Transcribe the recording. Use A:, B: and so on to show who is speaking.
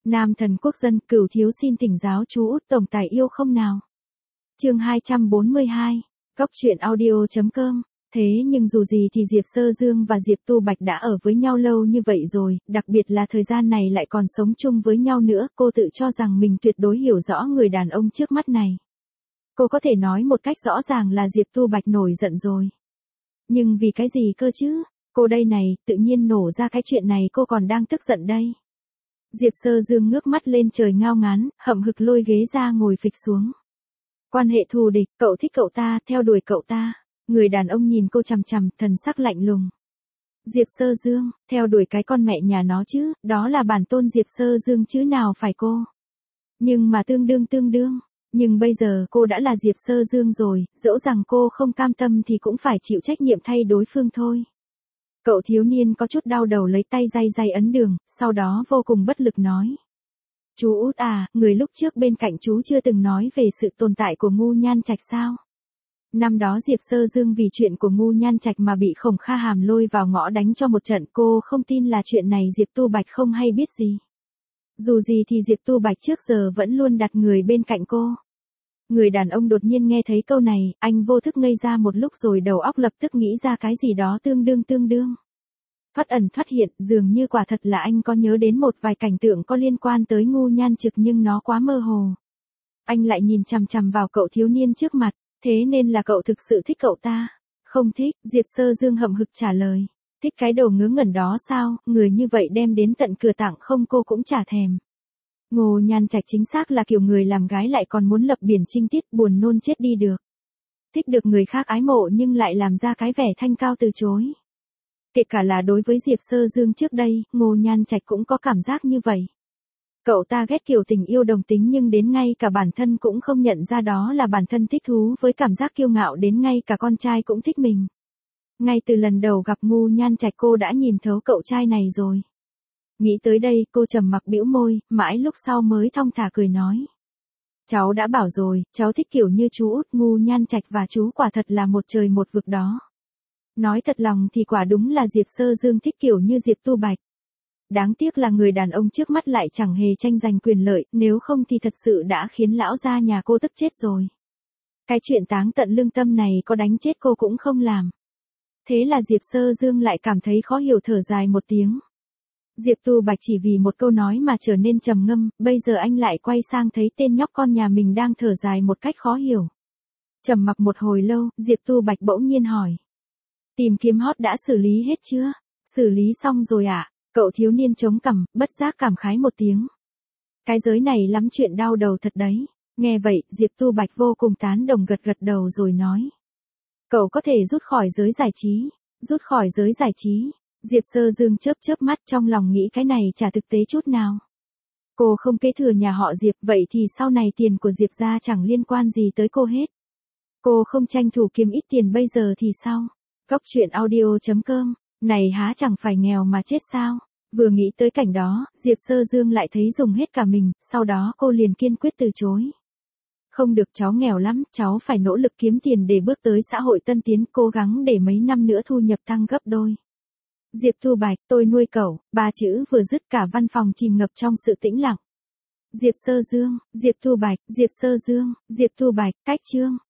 A: Nam thần quốc dân, Cửu thiếu xin thỉnh giáo chú Út tổng tài yêu không nào. Chương 242, Cóc truyện audio.com. Thế nhưng dù gì thì Diệp Sơ Dương và Diệp Tu Bạch đã ở với nhau lâu như vậy rồi, đặc biệt là thời gian này lại còn sống chung với nhau nữa, cô tự cho rằng mình tuyệt đối hiểu rõ người đàn ông trước mắt này. Cô có thể nói một cách rõ ràng là Diệp Tu Bạch nổi giận rồi. Nhưng vì cái gì cơ chứ? Cô đây này, tự nhiên nổ ra cái chuyện này cô còn đang tức giận đây. Diệp Sơ Dương ngước mắt lên trời ngao ngán, hậm hực lôi ghế ra ngồi phịch xuống. Quan hệ thù địch, cậu thích cậu ta, theo đuổi cậu ta. Người đàn ông nhìn cô chằm chằm, thần sắc lạnh lùng. Diệp Sơ Dương, theo đuổi cái con mẹ nhà nó chứ, đó là bản tôn Diệp Sơ Dương chứ nào phải cô. Nhưng mà tương đương. Nhưng bây giờ cô đã là Diệp Sơ Dương rồi, dẫu rằng cô không cam tâm thì cũng phải chịu trách nhiệm thay đối phương thôi. Cậu thiếu niên có chút đau đầu lấy tay day ấn đường, sau đó vô cùng bất lực nói. Chú Út à, người lúc trước bên cạnh chú chưa từng nói về sự tồn tại của Ngu Nhan Trạch sao? Năm đó Diệp Sơ Dương vì chuyện của Ngu Nhan Trạch mà bị Khổng Kha Hàm lôi vào ngõ đánh cho một trận, cô không tin là chuyện này Diệp Tu Bạch không hay biết gì. Dù gì thì Diệp Tu Bạch trước giờ vẫn luôn đặt người bên cạnh cô. Người đàn ông đột nhiên nghe thấy câu này, anh vô thức ngây ra một lúc rồi đầu óc lập tức nghĩ ra cái gì đó tương đương. Thoát ẩn thoát hiện, dường như quả thật là anh có nhớ đến một vài cảnh tượng có liên quan tới Ngu Nhan Trực nhưng nó quá mơ hồ. Anh lại nhìn chằm chằm vào cậu thiếu niên trước mặt, thế nên là cậu thực sự thích cậu ta. Không thích, Diệp Sơ Dương hậm hực trả lời. Thích cái đồ ngớ ngẩn đó sao, người như vậy đem đến tận cửa tặng không cô cũng chả thèm. Ngô Nhan Trạch chính xác là kiểu người làm gái lại còn muốn lập biển trinh tiết, buồn nôn chết đi được. Thích được người khác ái mộ nhưng lại làm ra cái vẻ thanh cao từ chối. Kể cả là đối với Diệp Sơ Dương trước đây, Ngô Nhan Trạch cũng có cảm giác như vậy. Cậu ta ghét kiểu tình yêu đồng tính nhưng đến ngay cả bản thân cũng không nhận ra đó là bản thân thích thú với cảm giác kiêu ngạo đến ngay cả con trai cũng thích mình. Ngay từ lần đầu gặp Ngô Nhan Trạch cô đã nhìn thấu cậu trai này rồi. Nghĩ tới đây cô trầm mặc bĩu môi, mãi lúc sau mới thong thả cười nói. Cháu đã bảo rồi, cháu thích kiểu như chú Út. Ngu Nhan Trạch và chú quả thật là một trời một vực đó. Nói thật lòng thì quả đúng là Diệp Sơ Dương thích kiểu như Diệp Tu Bạch. Đáng tiếc là người đàn ông trước mắt lại chẳng hề tranh giành quyền lợi, nếu không thì thật sự đã khiến lão gia nhà cô tức chết rồi. Cái chuyện táng tận lương tâm này có đánh chết cô cũng không làm. Thế là Diệp Sơ Dương lại cảm thấy khó hiểu thở dài một tiếng. Diệp Tu Bạch chỉ vì một câu nói mà trở nên trầm ngâm, bây giờ anh lại quay sang thấy tên nhóc con nhà mình đang thở dài một cách khó hiểu. Trầm mặc một hồi lâu, Diệp Tu Bạch bỗng nhiên hỏi. Tìm kiếm hot đã xử lý hết chưa? Xử lý xong rồi ạ. Cậu thiếu niên chống cằm, bất giác cảm khái một tiếng. Cái giới này lắm chuyện đau đầu thật đấy. Nghe vậy, Diệp Tu Bạch vô cùng tán đồng gật đầu rồi nói. Cậu có thể rút khỏi giới giải trí. Rút khỏi giới giải trí. Diệp Sơ Dương chớp mắt trong lòng nghĩ cái này chả thực tế chút nào. Cô không kế thừa nhà họ Diệp, vậy thì sau này tiền của Diệp gia chẳng liên quan gì tới cô hết. Cô không tranh thủ kiếm ít tiền bây giờ thì sao? Cóc truyện audio.com, này há chẳng phải nghèo mà chết sao? Vừa nghĩ tới cảnh đó, Diệp Sơ Dương lại thấy dùng hết cả mình, sau đó cô liền kiên quyết từ chối. Không được, cháu nghèo lắm, cháu phải nỗ lực kiếm tiền để bước tới xã hội tân tiến, cố gắng để mấy năm nữa thu nhập tăng gấp đôi. Diệp Tu Bạch, tôi nuôi cậu, ba chữ vừa dứt cả văn phòng chìm ngập trong sự tĩnh lặng. Diệp Sơ Dương, Diệp Tu Bạch, Diệp Sơ Dương, Diệp Tu Bạch, cách chương.